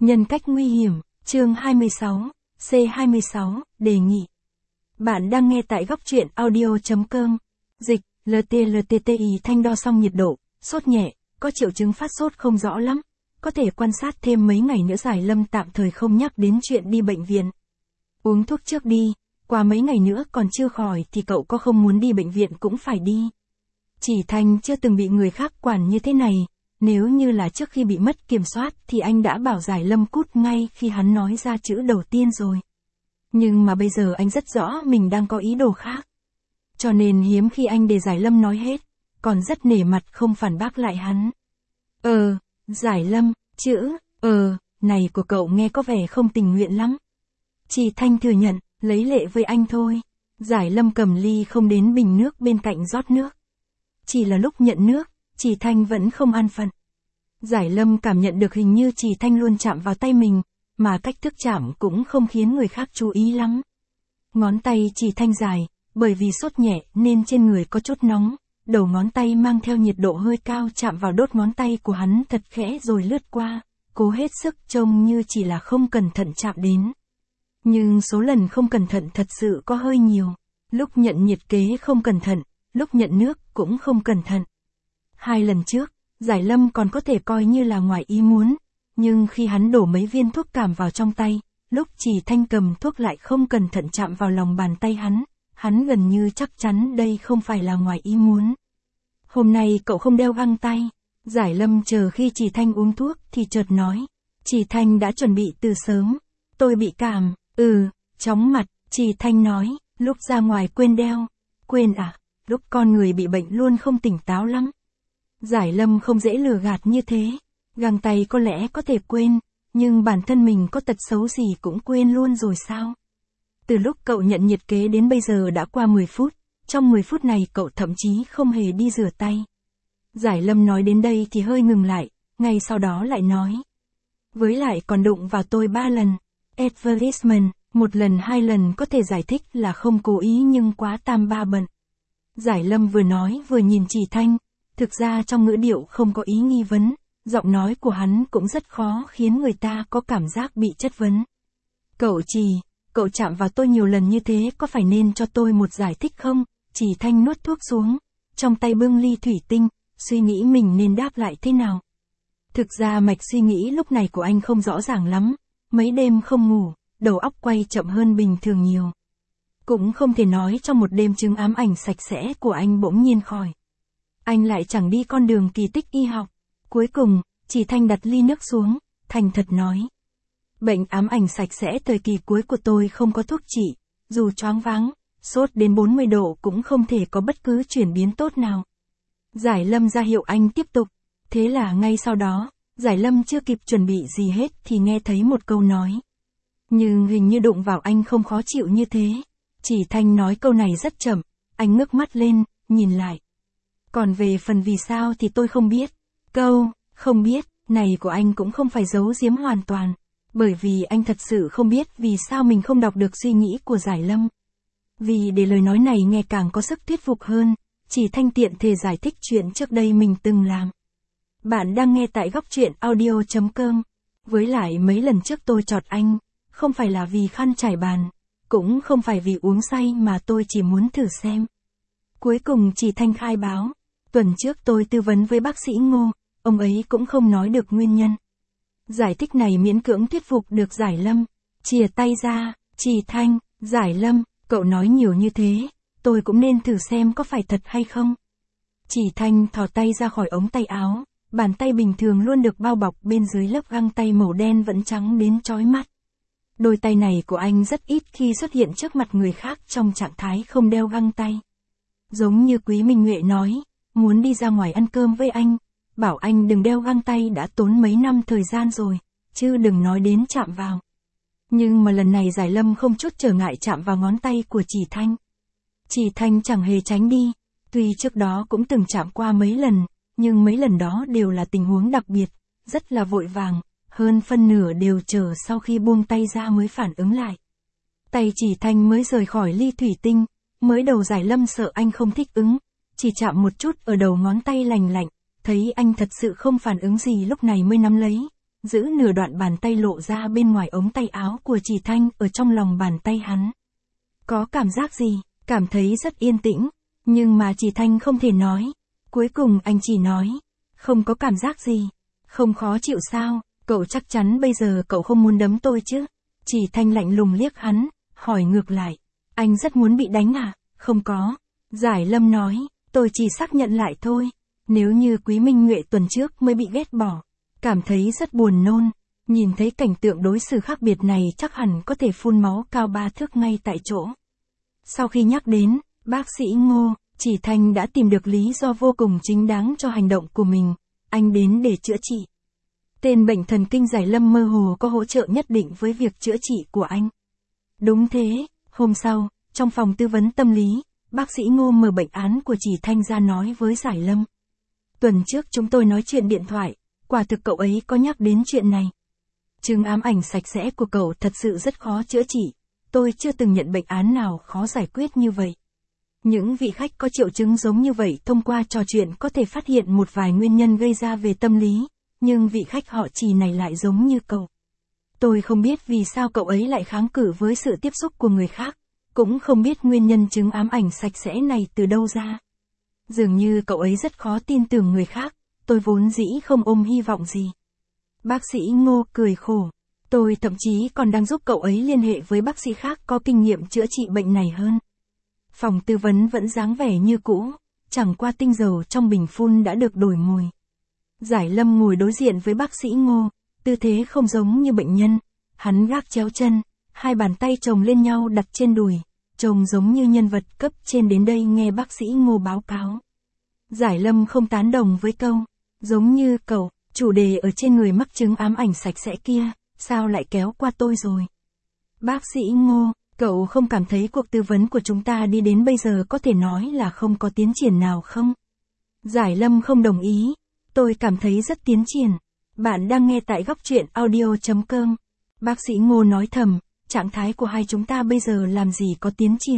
Nhân cách nguy hiểm, chương 26, C26, đề nghị. Bạn đang nghe tại góc truyện audio.com. Dịch, LTTI thanh đo xong nhiệt độ, sốt nhẹ, có triệu chứng phát sốt không rõ lắm. Có thể quan sát thêm mấy ngày nữa. Giải Lâm tạm thời không nhắc đến chuyện đi bệnh viện. Uống thuốc trước đi, qua mấy ngày nữa còn chưa khỏi thì cậu có không muốn đi bệnh viện cũng phải đi. Chỉ Thanh chưa từng bị người khác quản như thế này. Nếu như là trước khi bị mất kiểm soát thì anh đã bảo Giải Lâm cút ngay khi hắn nói ra chữ đầu tiên rồi. Nhưng mà bây giờ anh rất rõ mình đang có ý đồ khác. Cho nên hiếm khi anh để Giải Lâm nói hết, còn rất nể mặt không phản bác lại hắn. Giải Lâm, chữ, này của cậu nghe có vẻ không tình nguyện lắm. Chỉ Thanh thừa nhận, lấy lệ với anh thôi. Giải Lâm cầm ly không đến bình nước bên cạnh rót nước. Chỉ là lúc nhận nước, Chỉ Thanh vẫn không an phận. Giải Lâm cảm nhận được hình như Chỉ Thanh luôn chạm vào tay mình, mà cách thức chạm cũng không khiến người khác chú ý lắm. Ngón tay Chỉ Thanh dài, bởi vì sốt nhẹ nên trên người có chút nóng, đầu ngón tay mang theo nhiệt độ hơi cao chạm vào đốt ngón tay của hắn thật khẽ rồi lướt qua, cố hết sức trông như chỉ là không cẩn thận chạm đến. Nhưng số lần không cẩn thận thật sự có hơi nhiều, lúc nhận nhiệt kế không cẩn thận, lúc nhận nước cũng không cẩn thận. 2 lần trước, Giải Lâm còn có thể coi như là ngoài ý muốn, nhưng khi hắn đổ mấy viên thuốc cảm vào trong tay, lúc Chỉ Thanh cầm thuốc lại không cẩn thận chạm vào lòng bàn tay hắn gần như chắc chắn đây không phải là ngoài ý muốn. Hôm nay cậu không đeo găng tay. Giải Lâm chờ khi Chỉ Thanh uống thuốc thì chợt nói. Chỉ Thanh đã chuẩn bị từ sớm. Tôi bị cảm, chóng mặt, Chỉ Thanh nói, lúc ra ngoài quên đeo. Quên à, lúc con người bị bệnh luôn không tỉnh táo lắm. Giải Lâm không dễ lừa gạt như thế. Găng tay có lẽ có thể quên, nhưng bản thân mình có tật xấu gì cũng quên luôn rồi sao? Từ lúc cậu nhận nhiệt kế đến bây giờ đã qua 10 phút, trong 10 phút này cậu thậm chí không hề đi rửa tay. Giải Lâm nói đến đây thì hơi ngừng lại, ngay sau đó lại nói. Với lại còn đụng vào tôi 3 lần. Advertisement, 1 lần 2 lần có thể giải thích là không cố ý nhưng quá tam ba bận. Giải Lâm vừa nói vừa nhìn Chỉ Thanh, thực ra trong ngữ điệu không có ý nghi vấn, giọng nói của hắn cũng rất khó khiến người ta có cảm giác bị chất vấn. Cậu chạm vào tôi nhiều lần như thế có phải nên cho tôi một giải thích không? Chỉ Thanh nuốt thuốc xuống, trong tay bưng ly thủy tinh, suy nghĩ mình nên đáp lại thế nào. Thực ra mạch suy nghĩ lúc này của anh không rõ ràng lắm, mấy đêm không ngủ, đầu óc quay chậm hơn bình thường nhiều. Cũng không thể nói trong một đêm chứng ám ảnh sạch sẽ của anh bỗng nhiên khỏi. Anh lại chẳng đi con đường kỳ tích y học. Cuối cùng, Chỉ Thanh đặt ly nước xuống, thành thật nói. Bệnh ám ảnh sạch sẽ thời kỳ cuối của tôi không có thuốc trị, dù choáng váng, sốt đến 40 độ cũng không thể có bất cứ chuyển biến tốt nào. Giải Lâm ra hiệu anh tiếp tục, thế là ngay sau đó, Giải Lâm chưa kịp chuẩn bị gì hết thì nghe thấy một câu nói. Nhưng hình như đụng vào anh không khó chịu như thế. Chỉ Thanh nói câu này rất chậm, anh ngước mắt lên, nhìn lại. Còn về phần vì sao thì tôi không biết. Câu, không biết, này của anh cũng không phải giấu giếm hoàn toàn. Bởi vì anh thật sự không biết vì sao mình không đọc được suy nghĩ của Giải Lâm. Vì để lời nói này nghe càng có sức thuyết phục hơn, Chỉ Thanh tiện thể giải thích chuyện trước đây mình từng làm. Bạn đang nghe tại góc truyện audio.com. Với lại mấy lần trước tôi chọt anh, không phải là vì khăn trải bàn, cũng không phải vì uống say mà tôi chỉ muốn thử xem. Cuối cùng Chỉ Thanh khai báo, tuần trước tôi tư vấn với bác sĩ Ngô, ông ấy cũng không nói được nguyên nhân. Giải thích này miễn cưỡng thuyết phục được Giải Lâm. Chìa tay ra, Chỉ Thanh, Giải Lâm, cậu nói nhiều như thế, tôi cũng nên thử xem có phải thật hay không. Chỉ Thanh thò tay ra khỏi ống tay áo, bàn tay bình thường luôn được bao bọc bên dưới lớp găng tay màu đen vẫn trắng đến chói mắt. Đôi tay này của anh rất ít khi xuất hiện trước mặt người khác trong trạng thái không đeo găng tay. Giống như Quý Minh Nhuệ nói, muốn đi ra ngoài ăn cơm với anh, bảo anh đừng đeo găng tay đã tốn mấy năm thời gian rồi, chứ đừng nói đến chạm vào. Nhưng mà lần này Giải Lâm không chút trở ngại chạm vào ngón tay của Chỉ Thanh. Chỉ Thanh chẳng hề tránh đi, tuy trước đó cũng từng chạm qua mấy lần, nhưng mấy lần đó đều là tình huống đặc biệt, rất là vội vàng, hơn phân nửa đều chờ sau khi buông tay ra mới phản ứng lại. Tay Chỉ Thanh mới rời khỏi ly thủy tinh, mới đầu Giải Lâm sợ anh không thích ứng, chỉ chạm một chút ở đầu ngón tay lành lạnh, thấy anh thật sự không phản ứng gì lúc này mới nắm lấy, giữ nửa đoạn bàn tay lộ ra bên ngoài ống tay áo của Trì Thanh ở trong lòng bàn tay hắn. Có cảm giác gì? Cảm thấy rất yên tĩnh, nhưng mà Trì Thanh không thể nói. Cuối cùng anh chỉ nói, không có cảm giác gì, không khó chịu sao, cậu chắc chắn bây giờ cậu không muốn đấm tôi chứ? Trì Thanh lạnh lùng liếc hắn, hỏi ngược lại, anh rất muốn bị đánh à? Không có. Giải Lâm nói, tôi chỉ xác nhận lại thôi. Nếu như Quý Minh Nhuệ tuần trước mới bị ghét bỏ, cảm thấy rất buồn nôn, nhìn thấy cảnh tượng đối xử khác biệt này chắc hẳn có thể phun máu cao 3 thước ngay tại chỗ. Sau khi nhắc đến, bác sĩ Ngô, Trì Thanh đã tìm được lý do vô cùng chính đáng cho hành động của mình, anh đến để chữa trị. Tên bệnh thần kinh Giải Lâm mơ hồ có hỗ trợ nhất định với việc chữa trị của anh. Đúng thế, hôm sau, trong phòng tư vấn tâm lý, bác sĩ Ngô mở bệnh án của Trì Thanh ra nói với Giải Lâm. Tuần trước chúng tôi nói chuyện điện thoại, quả thực cậu ấy có nhắc đến chuyện này. Chứng ám ảnh sạch sẽ của cậu thật sự rất khó chữa trị, tôi chưa từng nhận bệnh án nào khó giải quyết như vậy. Những vị khách có triệu chứng giống như vậy thông qua trò chuyện có thể phát hiện một vài nguyên nhân gây ra về tâm lý, nhưng vị khách họ Trì này lại giống như cậu. Tôi không biết vì sao cậu ấy lại kháng cự với sự tiếp xúc của người khác, cũng không biết nguyên nhân chứng ám ảnh sạch sẽ này từ đâu ra. Dường như cậu ấy rất khó tin tưởng người khác, tôi vốn dĩ không ôm hy vọng gì. Bác sĩ Ngô cười khổ, tôi thậm chí còn đang giúp cậu ấy liên hệ với bác sĩ khác có kinh nghiệm chữa trị bệnh này hơn. Phòng tư vấn vẫn dáng vẻ như cũ, chẳng qua tinh dầu trong bình phun đã được đổi mùi. Giải Lâm ngồi đối diện với bác sĩ Ngô, tư thế không giống như bệnh nhân, hắn gác chéo chân, hai bàn tay chồng lên nhau đặt trên đùi, trông giống như nhân vật cấp trên đến đây nghe bác sĩ Ngô báo cáo. Giải Lâm không tán đồng với câu, giống như cậu, chủ đề ở trên người mắc chứng ám ảnh sạch sẽ kia, sao lại kéo qua tôi rồi? Bác sĩ Ngô, cậu không cảm thấy cuộc tư vấn của chúng ta đi đến bây giờ có thể nói là không có tiến triển nào không? Giải Lâm không đồng ý, tôi cảm thấy rất tiến triển. Bạn đang nghe tại góc truyện audio.com. Bác sĩ Ngô nói thầm, trạng thái của hai chúng ta bây giờ làm gì có tiến triển.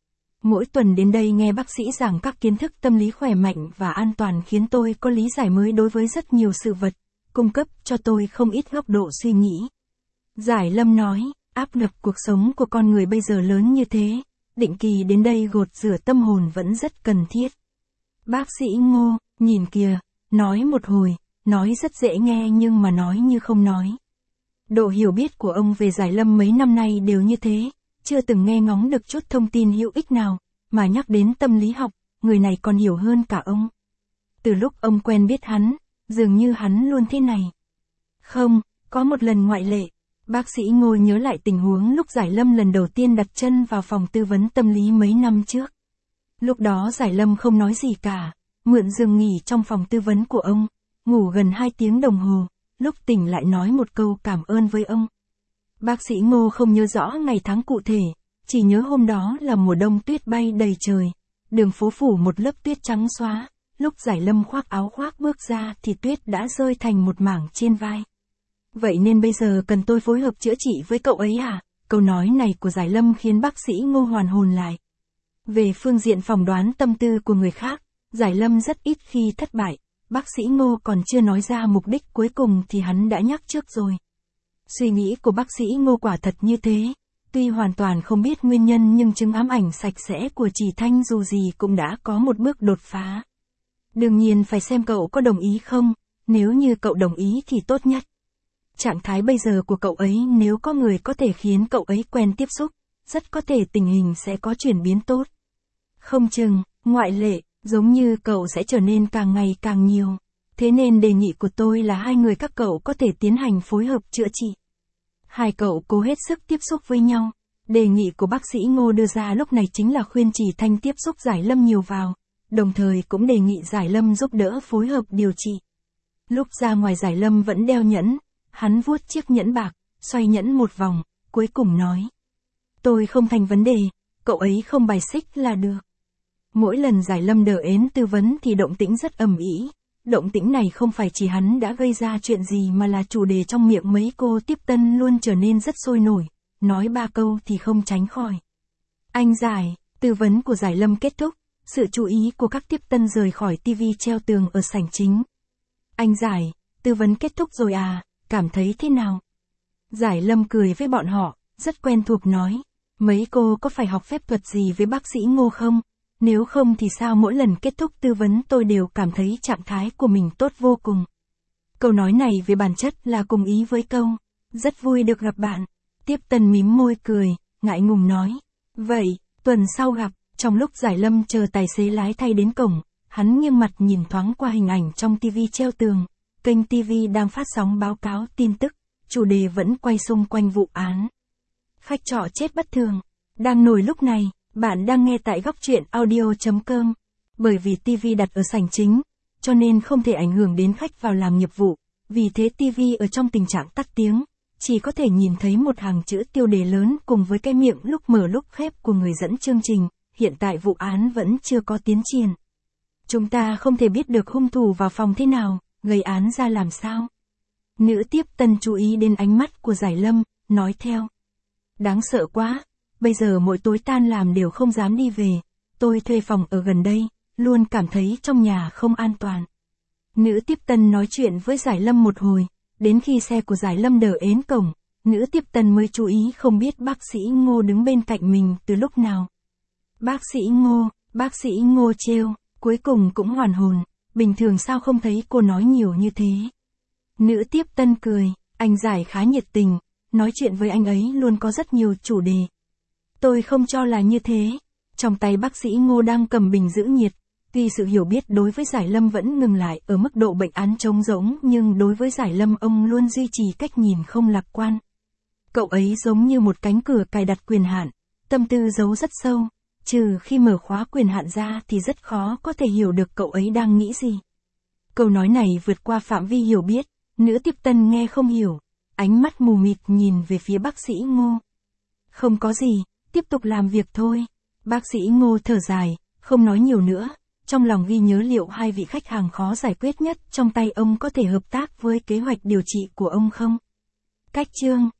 Mỗi tuần đến đây nghe bác sĩ giảng các kiến thức tâm lý khỏe mạnh và an toàn khiến tôi có lý giải mới đối với rất nhiều sự vật, cung cấp cho tôi không ít góc độ suy nghĩ. Giải Lâm nói, áp lực cuộc sống của con người bây giờ lớn như thế, định kỳ đến đây gột rửa tâm hồn vẫn rất cần thiết. Bác sĩ Ngô, nhìn kìa, nói một hồi, nói rất dễ nghe nhưng mà nói như không nói. Độ hiểu biết của ông về Giải Lâm mấy năm nay đều như thế, chưa từng nghe ngóng được chút thông tin hữu ích nào, mà nhắc đến tâm lý học, người này còn hiểu hơn cả ông. Từ lúc ông quen biết hắn, dường như hắn luôn thế này. Không, có một lần ngoại lệ, bác sĩ Ngô nhớ lại tình huống lúc Giải Lâm lần đầu tiên đặt chân vào phòng tư vấn tâm lý mấy năm trước. Lúc đó Giải Lâm không nói gì cả, mượn giường nghỉ trong phòng tư vấn của ông, ngủ gần 2 tiếng đồng hồ, lúc tỉnh lại nói một câu cảm ơn với ông. Bác sĩ Ngô không nhớ rõ ngày tháng cụ thể, chỉ nhớ hôm đó là mùa đông tuyết bay đầy trời, đường phố phủ một lớp tuyết trắng xóa, lúc Giải Lâm khoác áo khoác bước ra thì tuyết đã rơi thành một mảng trên vai. Vậy nên bây giờ cần tôi phối hợp chữa trị với cậu ấy à? Câu nói này của Giải Lâm khiến bác sĩ Ngô hoàn hồn lại. Về phương diện phỏng đoán tâm tư của người khác, Giải Lâm rất ít khi thất bại, bác sĩ Ngô còn chưa nói ra mục đích cuối cùng thì hắn đã nhắc trước rồi. Suy nghĩ của bác sĩ Ngô quả thật như thế, tuy hoàn toàn không biết nguyên nhân nhưng chứng ám ảnh sạch sẽ của Trì Thanh dù gì cũng đã có một bước đột phá. Đương nhiên phải xem cậu có đồng ý không, nếu như cậu đồng ý thì tốt nhất. Trạng thái bây giờ của cậu ấy nếu có người có thể khiến cậu ấy quen tiếp xúc, rất có thể tình hình sẽ có chuyển biến tốt. Không chừng, ngoại lệ, giống như cậu sẽ trở nên càng ngày càng nhiều. Thế nên đề nghị của tôi là hai người các cậu có thể tiến hành phối hợp chữa trị. Hai cậu cố hết sức tiếp xúc với nhau. Đề nghị của bác sĩ Ngô đưa ra lúc này chính là khuyên Trì Thanh tiếp xúc Giải Lâm nhiều vào, đồng thời cũng đề nghị Giải Lâm giúp đỡ phối hợp điều trị. Lúc ra ngoài Giải Lâm vẫn đeo nhẫn, hắn vuốt chiếc nhẫn bạc, xoay nhẫn một vòng, cuối cùng nói. Tôi không thành vấn đề, cậu ấy không bài xích là được. Mỗi lần Giải Lâm đỡ ến tư vấn thì động tĩnh rất ầm ĩ. Động tĩnh này không phải chỉ hắn đã gây ra chuyện gì mà là chủ đề trong miệng mấy cô tiếp tân luôn trở nên rất sôi nổi, nói 3 câu thì không tránh khỏi. Anh Giải, tư vấn của Giải Lâm kết thúc, sự chú ý của các tiếp tân rời khỏi tivi treo tường ở sảnh chính. Anh Giải, tư vấn kết thúc rồi à, cảm thấy thế nào? Giải Lâm cười với bọn họ, rất quen thuộc nói. Mấy cô có phải học phép thuật gì với bác sĩ Ngô không? Nếu không thì sao mỗi lần kết thúc tư vấn tôi đều cảm thấy trạng thái của mình tốt vô cùng. Câu nói này về bản chất là cùng ý với câu, rất vui được gặp bạn. Tiếp Tân mím môi cười, ngại ngùng nói. Vậy, tuần sau gặp. Trong lúc Giải Lâm chờ tài xế lái thay đến cổng, hắn nghiêng mặt nhìn thoáng qua hình ảnh trong TV treo tường. Kênh TV đang phát sóng báo cáo tin tức, chủ đề vẫn quay xung quanh vụ án. Khách trọ chết bất thường. Đang nổi lúc này, bạn đang nghe tại góc truyện audio.com. Bởi vì TV đặt ở sảnh chính, cho nên không thể ảnh hưởng đến khách vào làm nghiệp vụ. Vì thế TV ở trong tình trạng tắt tiếng, chỉ có thể nhìn thấy một hàng chữ tiêu đề lớn cùng với cái miệng lúc mở lúc khép của người dẫn chương trình. Hiện tại vụ án vẫn chưa có tiến triển. Chúng ta không thể biết được hung thủ vào phòng thế nào, gây án ra làm sao. Nữ Tiếp Tân chú ý đến ánh mắt của Giải Lâm, nói theo. Đáng sợ quá, bây giờ mỗi tối tan làm đều không dám đi về, tôi thuê phòng ở gần đây, luôn cảm thấy trong nhà không an toàn. Nữ Tiếp Tân nói chuyện với Giải Lâm một hồi, đến khi xe của Giải Lâm đợi đến cổng, nữ Tiếp Tân mới chú ý không biết bác sĩ Ngô đứng bên cạnh mình từ lúc nào. Bác sĩ Ngô trêu, cuối cùng cũng hoàn hồn, bình thường sao không thấy cô nói nhiều như thế. Nữ Tiếp Tân cười, anh Giải khá nhiệt tình, nói chuyện với anh ấy luôn có rất nhiều chủ đề. Tôi không cho là như thế. Trong tay bác sĩ Ngô đang cầm bình giữ nhiệt, tuy sự hiểu biết đối với Giải Lâm vẫn ngừng lại ở mức độ bệnh án trống rỗng nhưng đối với Giải Lâm ông luôn duy trì cách nhìn không lạc quan. Cậu ấy giống như một cánh cửa cài đặt quyền hạn, tâm tư giấu rất sâu. Trừ khi mở khóa quyền hạn ra thì rất khó có thể hiểu được cậu ấy đang nghĩ gì. Câu nói này vượt qua phạm vi hiểu biết, nữ Tiếp Tân nghe không hiểu, ánh mắt mù mịt nhìn về phía bác sĩ Ngô. Không có gì, tiếp tục làm việc thôi. Bác sĩ Ngô thở dài, không nói nhiều nữa, trong lòng ghi nhớ liệu hai vị khách hàng khó giải quyết nhất trong tay ông có thể hợp tác với kế hoạch điều trị của ông không. Cách chương